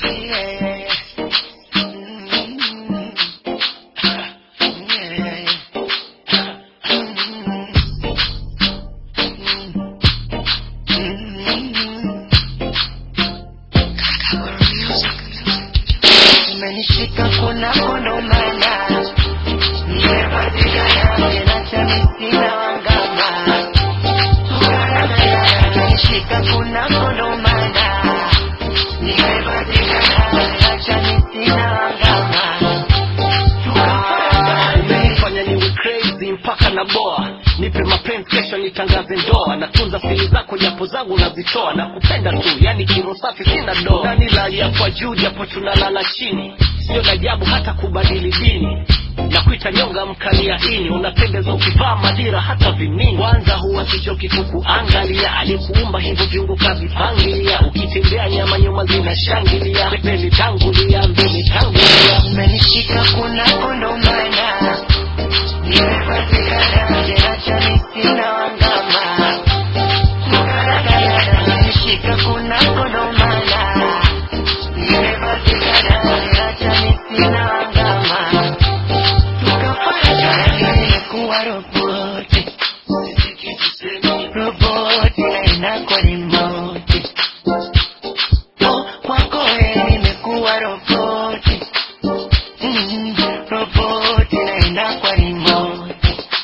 Umenishika kuna kono mana, nimepatikana kinacha misina wangama. Umenishika kuna kono mana, nimepatikana kinacha misina wangama. Umenifanya niwe crazy mpaka na boa. Nipe mapenzi kesho nitangaze ndoa. Natunza siri zako japo zangu nazitoa. Nakupenda tu yani kiro safi sina doa. Nani lalia kwa juu japo tunalala chini. Sio ajabu hata kubadili dini. Nakuita nyonga mkalia ini. Unapendeza ukivaa madira hata vimini. Kwanza huwa sichoki kukuangalia. Alikuumba hivyo viungo kavipangilia. Ukitembea nyama nyuma zinashangilia. Mbele tangulia mbele tangulia. Umenishika kuna kondo mana, nimepatikana kinacha misina wangama. Umenishika kuna kondo mana, nimepatikana kinacha misina wangama. Nimekuwa roboti, roboti na inakwa remote. Kwako wewe nimekuwa roboti, roboti na inakwa remote.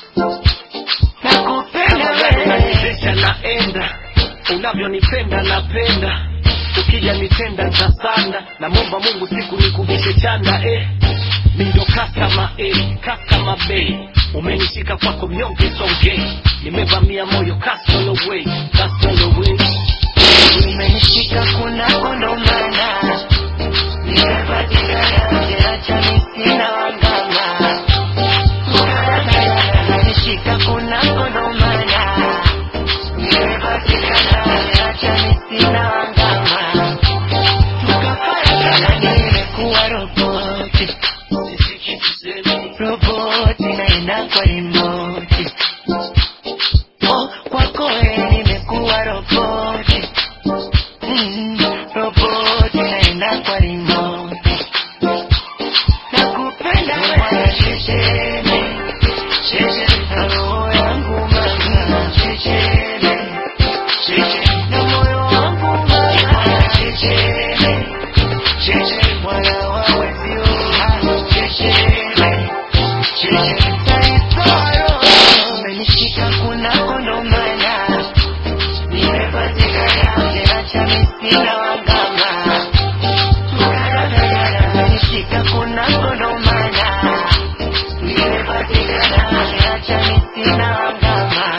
Nakupenda wewe, unanizesha naenda. Unavyonipenda napenda. Ukija nitenda nitasanda. Namomba Mungu siku nikubishe chanda Mindo customer customer bay. Umenishika kwako mnyonge songe. Nimevamia moyo castle away. umenishika kuna kondo mana, nimepatikana kinacha misina wangama. Umenishika kuna kondo mana, nimepatikana kinacha misina wangama. Nimekuwa roboti, roboti na inakwa remote. Kwako wewe nimekuwa roboti, roboti na inakwa remote. Nakupenda wewe chechene, chechene na roho yangu mama. Chechene, chechene na moyo wangu mama. Chechene, chechene mwana wa wezio. Chechene, chechene taitoro. Umenishika kuna kondo mana, nimepatikana kinacha misina wangama. Umenishika kuna kondo mana, nimepatikana kinacha misina wangama.